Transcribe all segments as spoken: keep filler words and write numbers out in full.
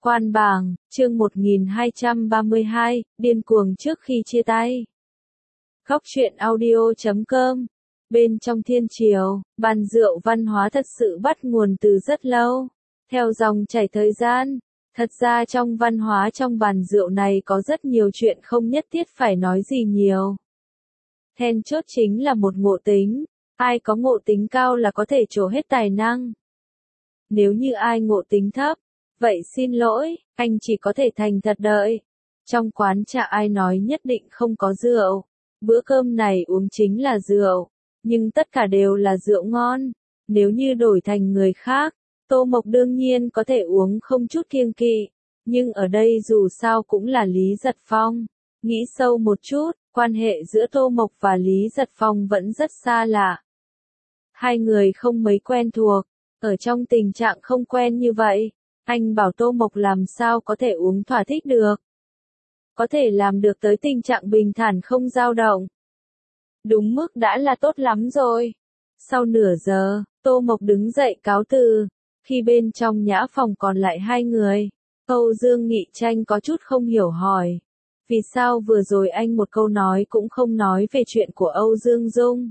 Quan bảng, chương một nghìn hai trăm ba mươi hai, điên cuồng trước khi chia tay. Góc truyện audio chấm com. Bên trong thiên triều, bàn rượu văn hóa thật sự bắt nguồn từ rất lâu. Theo dòng chảy thời gian, thật ra trong văn hóa trong bàn rượu này có rất nhiều chuyện không nhất thiết phải nói gì nhiều. Then chốt chính là một ngộ tính, ai có ngộ tính cao là có thể trổ hết tài năng. Nếu như ai ngộ tính thấp, vậy xin lỗi, anh chỉ có thể thành thật đợi. Trong quán trà ai nói nhất định không có rượu. Bữa cơm này uống chính là rượu, nhưng tất cả đều là rượu ngon. Nếu như đổi thành người khác, Tô Mộc đương nhiên có thể uống không chút kiêng kỵ. Nhưng ở đây dù sao cũng là Lý Giật Phong. Nghĩ sâu một chút, quan hệ giữa Tô Mộc và Lý Giật Phong vẫn rất xa lạ. Hai người không mấy quen thuộc, ở trong tình trạng không quen như vậy. Anh bảo Tô Mộc làm sao có thể uống thỏa thích được. Có thể làm được tới tình trạng bình thản không dao động. Đúng mức đã là tốt lắm rồi. Sau nửa giờ, Tô Mộc đứng dậy cáo từ. Khi bên trong nhã phòng còn lại hai người, Âu Dương Nghị Tranh có chút không hiểu hỏi. Vì sao vừa rồi anh một câu nói cũng không nói về chuyện của Âu Dương Dung?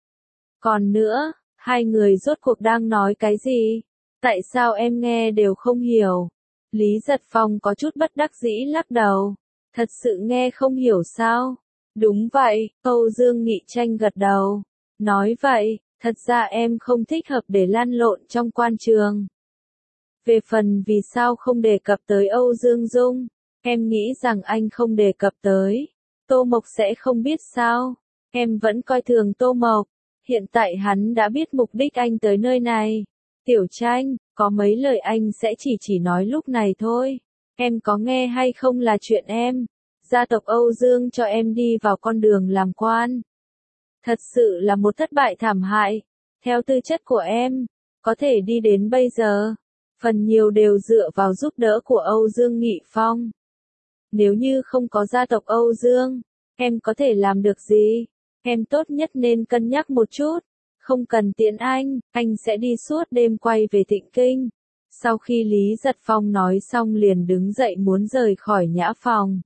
Còn nữa, hai người rốt cuộc đang nói cái gì? Tại sao em nghe đều không hiểu? Lý Giật Phong có chút bất đắc dĩ lắc đầu. Thật sự nghe không hiểu sao? Đúng vậy, Âu Dương Nghị Tranh gật đầu. Nói vậy, thật ra em không thích hợp để lăn lộn trong quan trường. Về phần vì sao không đề cập tới Âu Dương Dung, em nghĩ rằng anh không đề cập tới, Tô Mộc sẽ không biết sao? Em vẫn coi thường Tô Mộc. Hiện tại hắn đã biết mục đích anh tới nơi này. Tiểu Tranh, có mấy lời anh sẽ chỉ chỉ nói lúc này thôi. Em có nghe hay không là chuyện em. Gia tộc Âu Dương cho em đi vào con đường làm quan. Thật sự là một thất bại thảm hại. Theo tư chất của em, có thể đi đến bây giờ, phần nhiều đều dựa vào giúp đỡ của Âu Dương Nghị Phong. Nếu như không có gia tộc Âu Dương, em có thể làm được gì? Em tốt nhất nên cân nhắc một chút. Không cần tiễn anh, anh sẽ đi suốt đêm quay về Thịnh Kinh. Sau khi Lý Giật Phong nói xong liền đứng dậy muốn rời khỏi nhã phòng.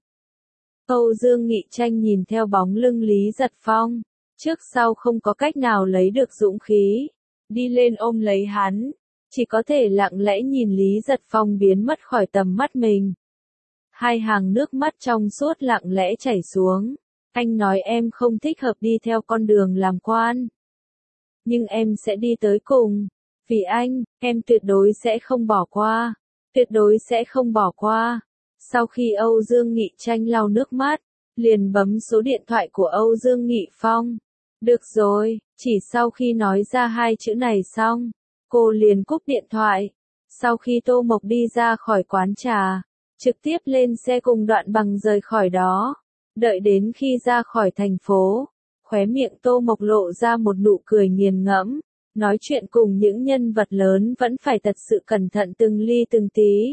Âu Dương Nghị Tranh nhìn theo bóng lưng Lý Giật Phong, trước sau không có cách nào lấy được dũng khí. Đi lên ôm lấy hắn, chỉ có thể lặng lẽ nhìn Lý Giật Phong biến mất khỏi tầm mắt mình. Hai hàng nước mắt trong suốt lặng lẽ chảy xuống. Anh nói em không thích hợp đi theo con đường làm quan. Nhưng em sẽ đi tới cùng. Vì anh, em tuyệt đối sẽ không bỏ qua. Tuyệt đối sẽ không bỏ qua. Sau khi Âu Dương Nghị Tranh lau nước mắt, liền bấm số điện thoại của Âu Dương Nghị Phong. Được rồi, chỉ sau khi nói ra hai chữ này xong, cô liền cúp điện thoại. Sau khi Tô Mộc đi ra khỏi quán trà, trực tiếp lên xe cùng Đoạn Bằng rời khỏi đó. Đợi đến khi ra khỏi thành phố, khóe miệng Tô Mộc lộ ra một nụ cười nghiền ngẫm. Nói chuyện cùng những nhân vật lớn vẫn phải thật sự cẩn thận từng ly từng tí.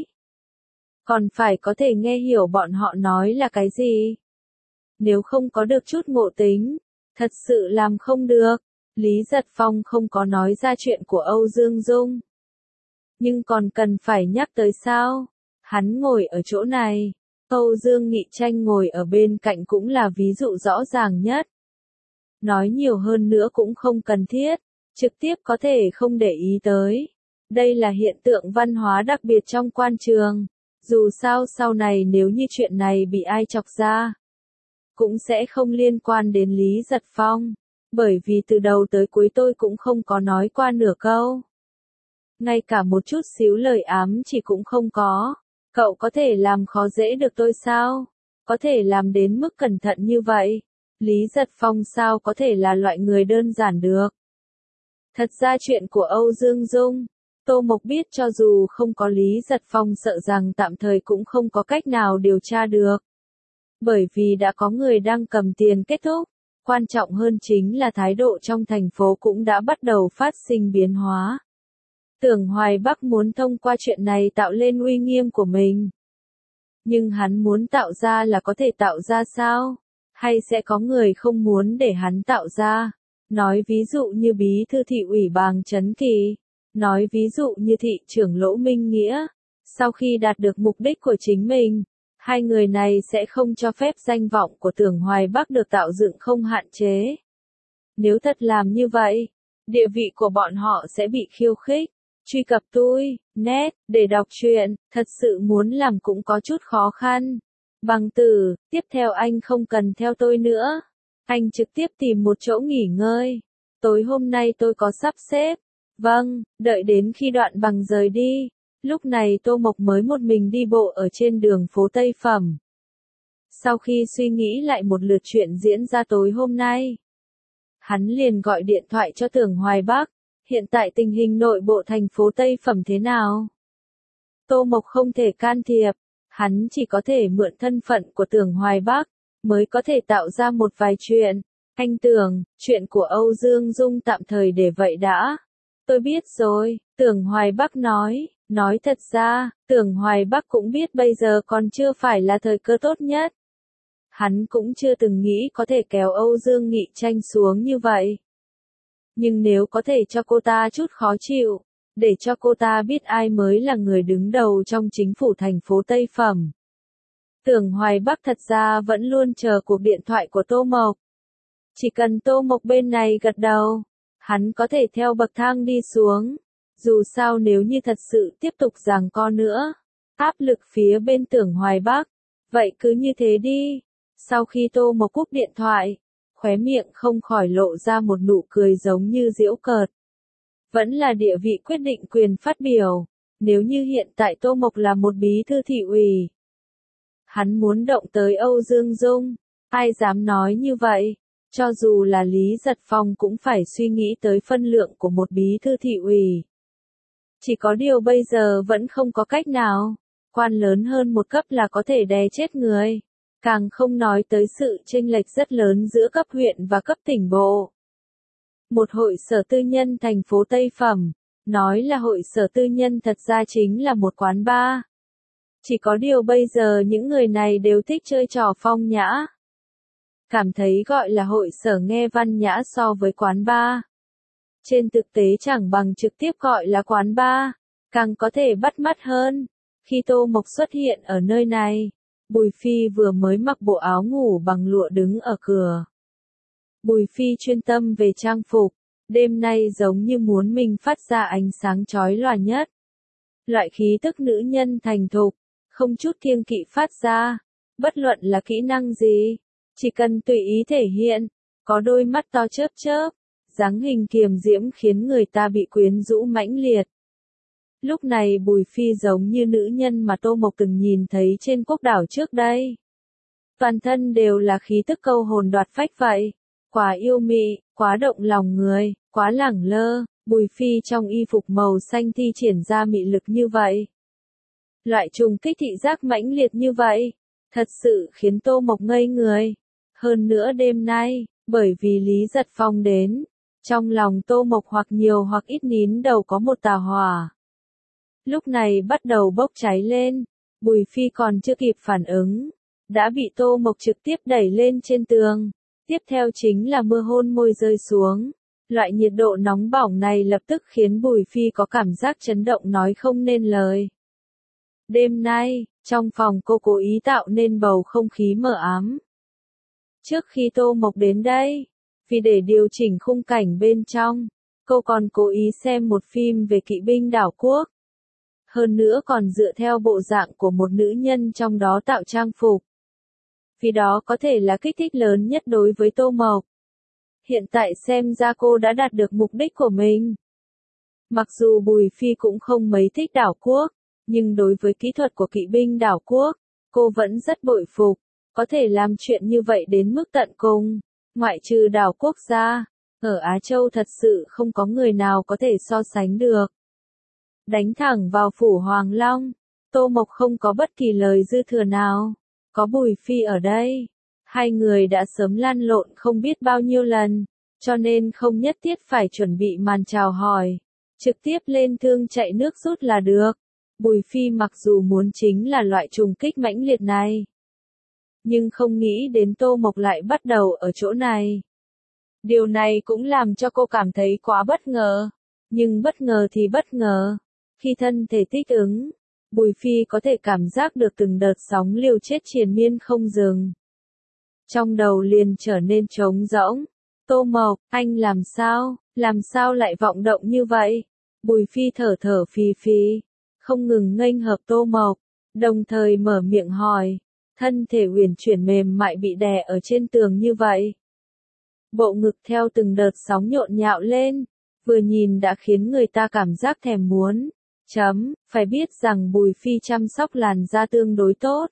Còn phải có thể nghe hiểu bọn họ nói là cái gì. Nếu không có được chút ngộ tính, thật sự làm không được. Lý Giật Phong không có nói ra chuyện của Âu Dương Dung. Nhưng còn cần phải nhắc tới sao? Hắn ngồi ở chỗ này, Âu Dương Nghị Tranh ngồi ở bên cạnh cũng là ví dụ rõ ràng nhất. Nói nhiều hơn nữa cũng không cần thiết, trực tiếp có thể không để ý tới. Đây là hiện tượng văn hóa đặc biệt trong quan trường. Dù sao sau này nếu như chuyện này bị ai chọc ra, cũng sẽ không liên quan đến Lý Giật Phong. Bởi vì từ đầu tới cuối tôi cũng không có nói qua nửa câu. Ngay cả một chút xíu lời ám chỉ cũng không có. Cậu có thể làm khó dễ được tôi sao? Có thể làm đến mức cẩn thận như vậy? Lý Giật Phong sao có thể là loại người đơn giản được? Thật ra chuyện của Âu Dương Dung, Tô Mộc biết cho dù không có Lý Giật Phong sợ rằng tạm thời cũng không có cách nào điều tra được. Bởi vì đã có người đang cầm tiền kết thúc. Quan trọng hơn chính là thái độ trong thành phố cũng đã bắt đầu phát sinh biến hóa. Tưởng Hoài Bắc muốn thông qua chuyện này tạo lên uy nghiêm của mình. Nhưng hắn muốn tạo ra là có thể tạo ra sao? Hay sẽ có người không muốn để hắn tạo ra? Nói ví dụ như bí thư thị ủy Bàng Trấn Kỳ. Nói ví dụ như thị trưởng Lỗ Minh Nghĩa. Sau khi đạt được mục đích của chính mình, hai người này sẽ không cho phép danh vọng của Tưởng Hoài Bắc được tạo dựng không hạn chế. Nếu thật làm như vậy, địa vị của bọn họ sẽ bị khiêu khích. Truy cập tôi, net, để đọc truyện, thật sự muốn làm cũng có chút khó khăn. Bằng từ, tiếp theo anh không cần theo tôi nữa. Anh trực tiếp tìm một chỗ nghỉ ngơi. Tối hôm nay tôi có sắp xếp. Vâng, đợi đến khi Đoạn Bằng rời đi. Lúc này Tô Mộc mới một mình đi bộ ở trên đường phố Tây Phẩm. Sau khi suy nghĩ lại một lượt chuyện diễn ra tối hôm nay, hắn liền gọi điện thoại cho Tưởng Hoài Bắc. Hiện tại tình hình nội bộ thành phố Tây Phẩm thế nào? Tô Mộc không thể can thiệp, hắn chỉ có thể mượn thân phận của Tưởng Hoài Bắc, mới có thể tạo ra một vài chuyện. Anh Tưởng, chuyện của Âu Dương Dung tạm thời để vậy đã. Tôi biết rồi, Tưởng Hoài Bắc nói, nói thật ra, Tưởng Hoài Bắc cũng biết bây giờ còn chưa phải là thời cơ tốt nhất. Hắn cũng chưa từng nghĩ có thể kéo Âu Dương Nghị Tranh xuống như vậy. Nhưng nếu có thể cho cô ta chút khó chịu, để cho cô ta biết ai mới là người đứng đầu trong chính phủ thành phố Tây Phẩm. Tưởng Hoài Bắc thật ra vẫn luôn chờ cuộc điện thoại của Tô Mộc. Chỉ cần Tô Mộc bên này gật đầu, hắn có thể theo bậc thang đi xuống. Dù sao nếu như thật sự tiếp tục giằng co nữa, áp lực phía bên Tưởng Hoài Bắc, vậy cứ như thế đi. Sau khi Tô Mộc cúp điện thoại, khóe miệng không khỏi lộ ra một nụ cười giống như giễu cợt. Vẫn là địa vị quyết định quyền phát biểu. Nếu như hiện tại Tô Mộc là một bí thư thị ủy, hắn muốn động tới Âu Dương Dung, ai dám nói như vậy? Cho dù là Lý Giật Phong cũng phải suy nghĩ tới phân lượng của một bí thư thị ủy. Chỉ có điều bây giờ vẫn không có cách nào. Quan lớn hơn một cấp là có thể đè chết người. Càng không nói tới sự chênh lệch rất lớn giữa cấp huyện và cấp tỉnh bộ. Một hội sở tư nhân thành phố Tây Phẩm, nói là hội sở tư nhân thật ra chính là một quán bar. Chỉ có điều bây giờ những người này đều thích chơi trò phong nhã. Cảm thấy gọi là hội sở nghe văn nhã so với quán bar. Trên thực tế chẳng bằng trực tiếp gọi là quán bar, càng có thể bắt mắt hơn. Khi Tô Mộc xuất hiện ở nơi này, Bùi Phi vừa mới mặc bộ áo ngủ bằng lụa đứng ở cửa. Bùi Phi chuyên tâm về trang phục, đêm nay giống như muốn mình phát ra ánh sáng chói lòa nhất. Loại khí tức nữ nhân thành thục, không chút kiêng kỵ phát ra, bất luận là kỹ năng gì, chỉ cần tùy ý thể hiện, có đôi mắt to chớp chớp, dáng hình kiềm diễm khiến người ta bị quyến rũ mãnh liệt. Lúc này Bùi Phi giống như nữ nhân mà Tô Mộc từng nhìn thấy trên quốc đảo trước đây. Toàn thân đều là khí tức câu hồn đoạt phách vậy. Quá yêu mị, quá động lòng người, quá lẳng lơ, Bùi Phi trong y phục màu xanh thi triển ra mị lực như vậy. Loại trùng kích thị giác mãnh liệt như vậy, thật sự khiến Tô Mộc ngây người. Hơn nữa đêm nay, bởi vì Lý Giật Phong đến, trong lòng Tô Mộc hoặc nhiều hoặc ít nín đầu có một tà hỏa. Lúc này bắt đầu bốc cháy lên, Bùi Phi còn chưa kịp phản ứng, đã bị Tô Mộc trực tiếp đẩy lên trên tường. Tiếp theo chính là mưa hôn môi rơi xuống. Loại nhiệt độ nóng bỏng này lập tức khiến Bùi Phi có cảm giác chấn động nói không nên lời. Đêm nay, trong phòng cô cố ý tạo nên bầu không khí mờ ám. Trước khi Tô Mộc đến đây, vì để điều chỉnh khung cảnh bên trong, cô còn cố ý xem một phim về kỵ binh đảo quốc. Hơn nữa còn dựa theo bộ dạng của một nữ nhân trong đó tạo trang phục. Vì đó có thể là kích thích lớn nhất đối với Tô Mộc. Hiện tại xem ra cô đã đạt được mục đích của mình. Mặc dù Bùi Phi cũng không mấy thích đảo quốc, nhưng đối với kỹ thuật của kỵ binh đảo quốc, cô vẫn rất bội phục. Có thể làm chuyện như vậy đến mức tận cùng, ngoại trừ đảo quốc ra, ở Á Châu thật sự không có người nào có thể so sánh được. Đánh thẳng vào phủ Hoàng Long, Tô Mộc không có bất kỳ lời dư thừa nào. Có Bùi Phi ở đây, hai người đã sớm lăn lộn không biết bao nhiêu lần, cho nên không nhất thiết phải chuẩn bị màn chào hỏi, trực tiếp lên thương chạy nước rút là được. Bùi Phi mặc dù muốn chính là loại trùng kích mãnh liệt này, nhưng không nghĩ đến Tô Mộc lại bắt đầu ở chỗ này. Điều này cũng làm cho cô cảm thấy quá bất ngờ, nhưng bất ngờ thì bất ngờ. Khi thân thể thích ứng, Bùi Phi có thể cảm giác được từng đợt sóng liều chết triền miên không dừng. Trong đầu liền trở nên trống rỗng. Tô Mộc, anh làm sao, làm sao lại vọng động như vậy? Bùi Phi thở thở phì phì, không ngừng nghênh hợp Tô Mộc, đồng thời mở miệng hỏi, thân thể uyển chuyển mềm mại bị đè ở trên tường như vậy. Bộ ngực theo từng đợt sóng nhộn nhạo lên, vừa nhìn đã khiến người ta cảm giác thèm muốn. Chấm, phải biết rằng Bùi Phi chăm sóc làn da tương đối tốt.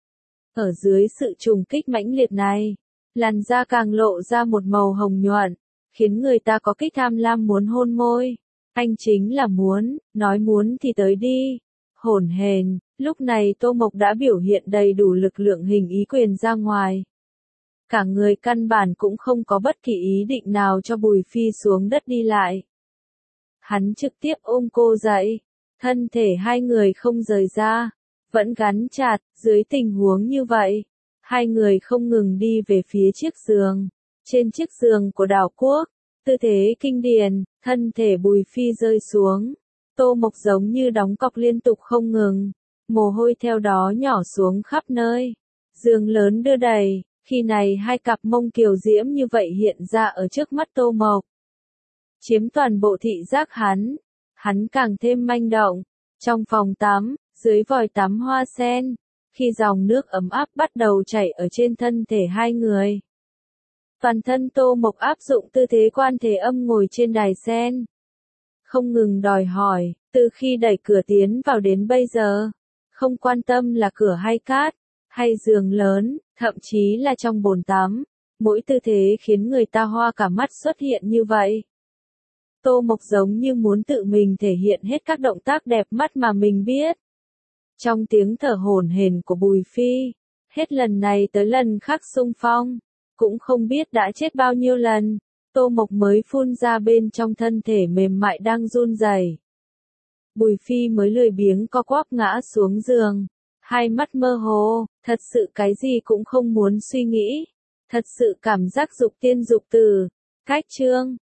Ở dưới sự trùng kích mãnh liệt này, làn da càng lộ ra một màu hồng nhuận, khiến người ta có kích tham lam muốn hôn môi. Anh chính là muốn, nói muốn thì tới đi. Hổn hển, lúc này Tô Mộc đã biểu hiện đầy đủ lực lượng hình ý quyền ra ngoài. Cả người căn bản cũng không có bất kỳ ý định nào cho Bùi Phi xuống đất đi lại. Hắn trực tiếp ôm cô dậy, thân thể hai người không rời ra, vẫn gắn chặt, dưới tình huống như vậy. Hai người không ngừng đi về phía chiếc giường. Trên chiếc giường của đảo quốc, tư thế kinh điển, thân thể Bùi Phi rơi xuống. Tô Mộc giống như đóng cọc liên tục không ngừng, mồ hôi theo đó nhỏ xuống khắp nơi. Giường lớn đưa đẩy, khi này hai cặp mông kiều diễm như vậy hiện ra ở trước mắt Tô Mộc. Chiếm toàn bộ thị giác hắn, hắn càng thêm manh động. Trong phòng tắm, dưới vòi tắm hoa sen, khi dòng nước ấm áp bắt đầu chảy ở trên thân thể hai người. Toàn thân Tô Mộc áp dụng tư thế quan thế âm ngồi trên đài sen. Không ngừng đòi hỏi, từ khi đẩy cửa tiến vào đến bây giờ, không quan tâm là cửa hay cát, hay giường lớn, thậm chí là trong bồn tắm, mỗi tư thế khiến người ta hoa cả mắt xuất hiện như vậy. Tô Mộc giống như muốn tự mình thể hiện hết các động tác đẹp mắt mà mình biết. Trong tiếng thở hổn hển của Bùi Phi, hết lần này tới lần khác xung phong, cũng không biết đã chết bao nhiêu lần, Tô Mộc mới phun ra bên trong thân thể mềm mại đang run rẩy. Bùi Phi mới lười biếng co quắp ngã xuống giường, hai mắt mơ hồ, thật sự cái gì cũng không muốn suy nghĩ, thật sự cảm giác dục tiên dục tử. Cách chương